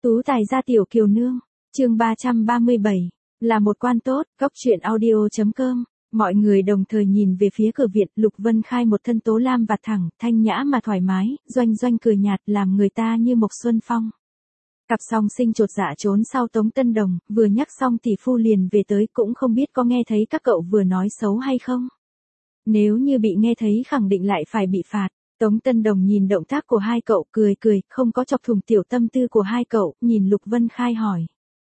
Tú tài gia tiểu kiều nương, chương 337, là một quan tốt, góc truyện audio.com. Mọi người đồng thời nhìn về phía cửa viện, Lục Vân Khai một thân tố lam vạt thẳng, thanh nhã mà thoải mái, doanh doanh cười nhạt làm người ta như một xuân phong. Cặp song sinh chột dạ trốn sau Tống Tân Đồng, vừa nhắc xong tỷ phu liền về tới, cũng không biết có nghe thấy các cậu vừa nói xấu hay không. Nếu như bị nghe thấy khẳng định lại phải bị phạt. Tống Tân Đồng nhìn động tác của hai cậu cười cười, không có chọc thủng tiểu tâm tư của hai cậu, nhìn Lục Vân Khai hỏi.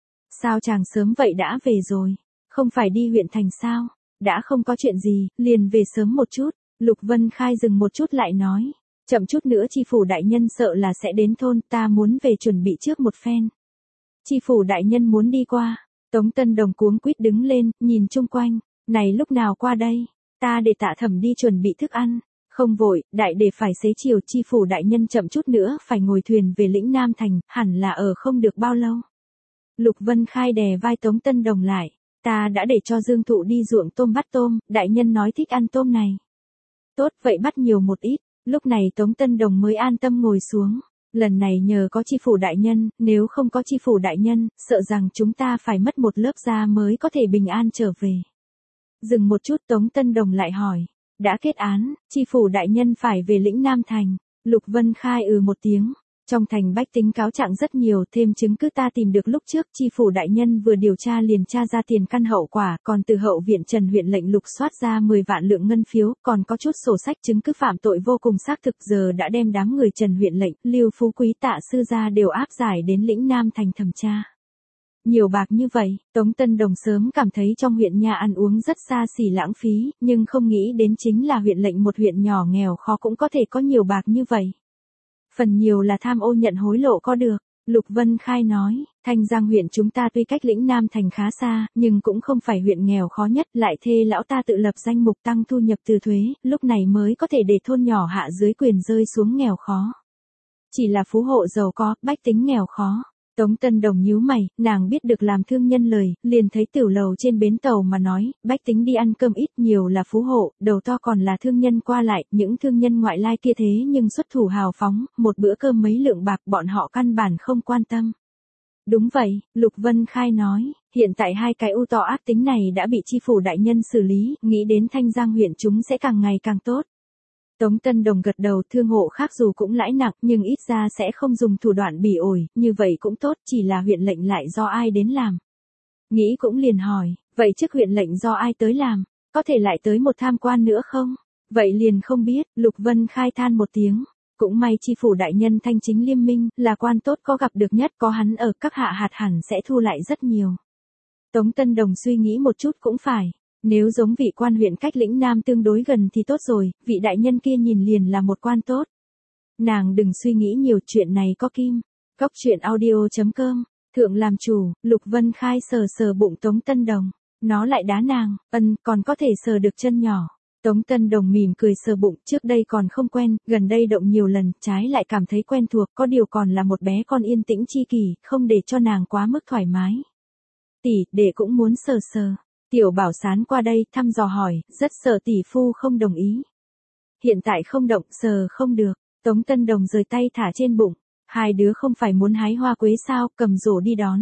Sao chàng sớm vậy đã về rồi? Không phải đi huyện thành sao? Đã không có chuyện gì, liền về sớm một chút. Lục Vân Khai dừng một chút lại nói. Chậm chút nữa chi phủ đại nhân sợ là sẽ đến thôn, ta muốn về chuẩn bị trước một phen. Chi phủ đại nhân muốn đi qua. Tống Tân Đồng cuống quýt đứng lên, nhìn chung quanh. Này lúc nào qua đây? Ta để Tạ Thẩm đi chuẩn bị thức ăn. Không vội, đại để phải xế chiều, chi phủ đại nhân chậm chút nữa phải ngồi thuyền về lĩnh Nam Thành, hẳn là ở không được bao lâu. Lục Vân Khai đè vai Tống Tân Đồng lại. Ta đã để cho Dương Thụ đi ruộng tôm bắt tôm, đại nhân nói thích ăn tôm này. Tốt vậy bắt nhiều một ít, lúc này Tống Tân Đồng mới an tâm ngồi xuống. Lần này nhờ có chi phủ đại nhân, nếu không có chi phủ đại nhân, sợ rằng chúng ta phải mất một lớp da mới có thể bình an trở về. Dừng một chút Tống Tân Đồng lại hỏi. Đã kết án, chi phủ đại nhân phải về lĩnh Nam Thành. Lục Vân Khai một tiếng. Trong thành bách tính cáo trạng rất nhiều, thêm chứng cứ ta tìm được lúc trước, chi phủ đại nhân vừa điều tra liền tra ra tiền căn hậu quả, còn từ hậu viện Trần huyện lệnh lục soát ra 10 vạn lượng ngân phiếu, còn có chút sổ sách chứng cứ phạm tội vô cùng xác thực, giờ đã đem đám người Trần huyện lệnh, Lưu Phú Quý Tạ sư gia đều áp giải đến lĩnh Nam Thành thẩm tra. Nhiều bạc như vậy, Tống Tân Đồng sớm cảm thấy trong huyện nhà ăn uống rất xa xỉ lãng phí, nhưng không nghĩ đến chính là huyện lệnh một huyện nhỏ nghèo khó cũng có thể có nhiều bạc như vậy. Phần nhiều là tham ô nhận hối lộ có được, Lục Vân Khai nói, Thanh Giang huyện chúng ta tuy cách lĩnh Nam Thành khá xa, nhưng cũng không phải huyện nghèo khó nhất, lại thê lão ta tự lập danh mục tăng thu nhập từ thuế, lúc này mới có thể để thôn nhỏ hạ dưới quyền rơi xuống nghèo khó. Chỉ là phú hộ giàu có, bách tính nghèo khó. Tống Tân Đồng nhíu mày, nàng biết được làm thương nhân lời, liền thấy tiểu lầu trên bến tàu mà nói, bách tính đi ăn cơm ít nhiều là phú hộ, đầu to còn là thương nhân qua lại, những thương nhân ngoại lai kia thế nhưng xuất thủ hào phóng, một bữa cơm mấy lượng bạc bọn họ căn bản không quan tâm. Đúng vậy, Lục Vân Khai nói, hiện tại hai cái ưu tọ ác tính này đã bị chi phủ đại nhân xử lý, nghĩ đến Thanh Giang huyện chúng sẽ càng ngày càng tốt. Tống Tân Đồng gật đầu, thương hộ khác dù cũng lãi nặng nhưng ít ra sẽ không dùng thủ đoạn bỉ ổi, như vậy cũng tốt, chỉ là huyện lệnh lại do ai đến làm. Nghĩ cũng liền hỏi, vậy trước huyện lệnh do ai tới làm, có thể lại tới một tham quan nữa không? Vậy liền không biết, Lục Vân Khai than một tiếng, cũng may chi phủ đại nhân thanh chính liêm minh, là quan tốt có gặp được nhất, có hắn ở các hạ hạt hẳn sẽ thu lại rất nhiều. Tống Tân Đồng suy nghĩ một chút cũng phải. Nếu giống vị quan huyện cách lĩnh Nam tương đối gần thì tốt rồi, vị đại nhân kia nhìn liền là một quan tốt. Nàng đừng suy nghĩ nhiều, chuyện này có kim. Góc truyện audio.com, thượng làm chủ, Lục Vân Khai sờ sờ bụng Tống Tân Đồng. Nó lại đá nàng, còn có thể sờ được chân nhỏ. Tống Tân Đồng mỉm cười sờ bụng, trước đây còn không quen, gần đây động nhiều lần, trái lại cảm thấy quen thuộc, có điều còn là một bé con yên tĩnh chi kỷ, không để cho nàng quá mức thoải mái. Tỷ, đệ cũng muốn sờ sờ. Tiểu Bảo Sán qua đây thăm dò hỏi, rất sợ tỷ phu không đồng ý. Hiện tại không động, sờ không được. Tống Tân Đồng rời tay thả trên bụng. Hai đứa không phải muốn hái hoa quế sao, cầm rổ đi đón.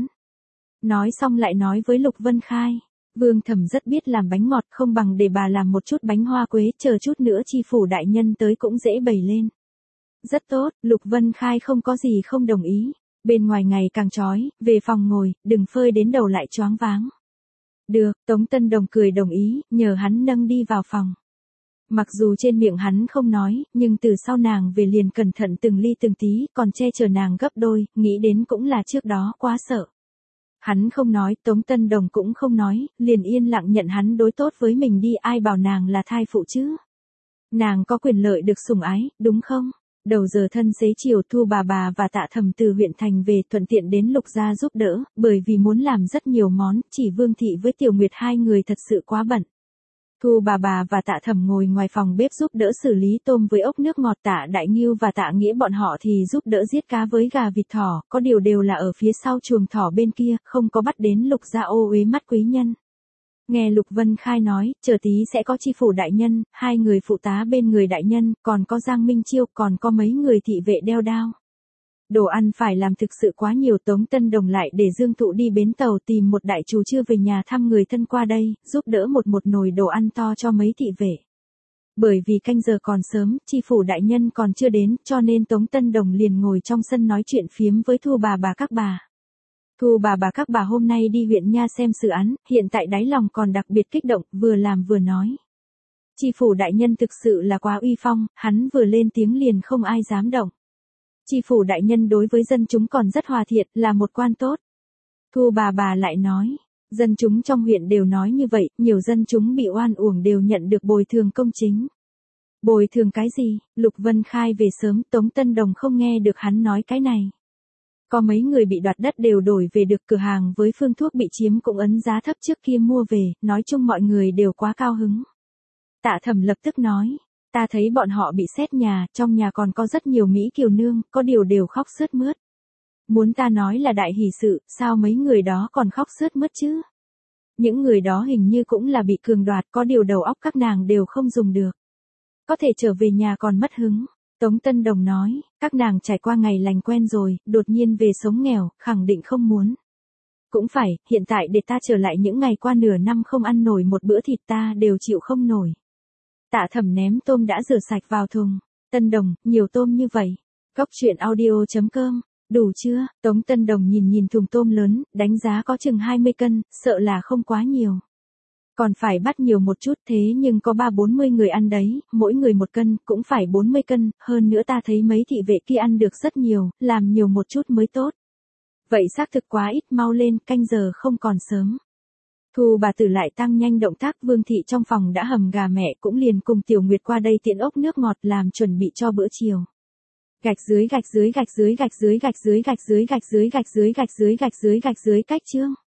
Nói xong lại nói với Lục Vân Khai. Vương Thẩm rất biết làm bánh ngọt, không bằng để bà làm một chút bánh hoa quế, chờ chút nữa chi phủ đại nhân tới cũng dễ bày lên. Rất tốt, Lục Vân Khai không có gì không đồng ý. Bên ngoài ngày càng chói, về phòng ngồi, đừng phơi đến đầu lại choáng váng. Được, Tống Tân Đồng cười đồng ý, nhờ hắn nâng đi vào phòng. Mặc dù trên miệng hắn không nói, nhưng từ sau nàng về liền cẩn thận từng ly từng tí, còn che chở nàng gấp đôi, nghĩ đến cũng là trước đó quá sợ. Hắn không nói, Tống Tân Đồng cũng không nói, liền yên lặng nhận hắn đối tốt với mình đi, ai bảo nàng là thai phụ chứ. Nàng có quyền lợi được sủng ái, đúng không? Đầu giờ thân xế chiều Thu bà và Tạ Thẩm từ huyện thành về, thuận tiện đến Lục gia giúp đỡ, bởi vì muốn làm rất nhiều món, chỉ Vương Thị với Tiểu Nguyệt hai người thật sự quá bận. Thu bà và Tạ Thẩm ngồi ngoài phòng bếp giúp đỡ xử lý tôm với ốc nước ngọt, Tạ Đại Ngưu và Tạ Nghĩa bọn họ thì giúp đỡ giết cá với gà vịt thỏ, có điều đều là ở phía sau chuồng thỏ bên kia, không có bắt đến Lục gia ô uế mắt quý nhân. Nghe Lục Vân Khai nói, chờ tí sẽ có chi phủ đại nhân, hai người phụ tá bên người đại nhân, còn có Giang Minh Chiêu, còn có mấy người thị vệ đeo đao. Đồ ăn phải làm thực sự quá nhiều, Tống Tân Đồng lại để Dương Thụ đi bến tàu tìm một đại chú chưa về nhà thăm người thân qua đây, giúp đỡ một nồi đồ ăn to cho mấy thị vệ. Bởi vì canh giờ còn sớm, tri phủ đại nhân còn chưa đến, cho nên Tống Tân Đồng liền ngồi trong sân nói chuyện phiếm với Thu bà các bà. Thu bà các bà hôm nay đi huyện nha xem sự án, hiện tại đáy lòng còn đặc biệt kích động, vừa làm vừa nói. Tri phủ đại nhân thực sự là quá uy phong, hắn vừa lên tiếng liền không ai dám động. Tri phủ đại nhân đối với dân chúng còn rất hòa thiện, là một quan tốt. Thu bà lại nói, dân chúng trong huyện đều nói như vậy, nhiều dân chúng bị oan uổng đều nhận được bồi thường công chính. Bồi thường cái gì? Lục Vân Khai về sớm, Tống Tân Đồng không nghe được hắn nói cái này. Có mấy người bị đoạt đất đều đổi về được, cửa hàng với phương thuốc bị chiếm cũng ấn giá thấp trước kia mua về, nói chung mọi người đều quá cao hứng. Tạ Thẩm lập tức nói, ta thấy bọn họ bị xét nhà, trong nhà còn có rất nhiều Mỹ kiều nương, có điều đều khóc sướt mướt. Muốn ta nói là đại hỷ sự, sao mấy người đó còn khóc sướt mướt chứ? Những người đó hình như cũng là bị cường đoạt, có điều đầu óc các nàng đều không dùng được. Có thể trở về nhà còn mất hứng. Tống Tân Đồng nói, các nàng trải qua ngày lành quen rồi, đột nhiên về sống nghèo, khẳng định không muốn. Cũng phải, hiện tại để ta trở lại những ngày qua nửa năm không ăn nổi một bữa thịt ta đều chịu không nổi. Tạ Thẩm ném tôm đã rửa sạch vào thùng. Tân Đồng, nhiều tôm như vậy. Góc truyện audio.com, đủ chưa? Tống Tân Đồng nhìn thùng tôm lớn, đánh giá có chừng 20 cân, sợ là không quá nhiều. Còn phải bắt nhiều một chút, thế nhưng có 3-40 người ăn đấy, mỗi người 1 cân, cũng phải 40 cân, hơn nữa ta thấy mấy thị vệ kia ăn được rất nhiều, làm nhiều một chút mới tốt. Vậy xác thực quá ít, mau lên, canh giờ không còn sớm. Thu bà tử lại tăng nhanh động tác, Vương thị trong phòng đã hầm gà, mẹ cũng liền cùng Tiểu Nguyệt qua đây tiện ốc nước ngọt làm chuẩn bị cho bữa chiều. Gạch dưới cách chương.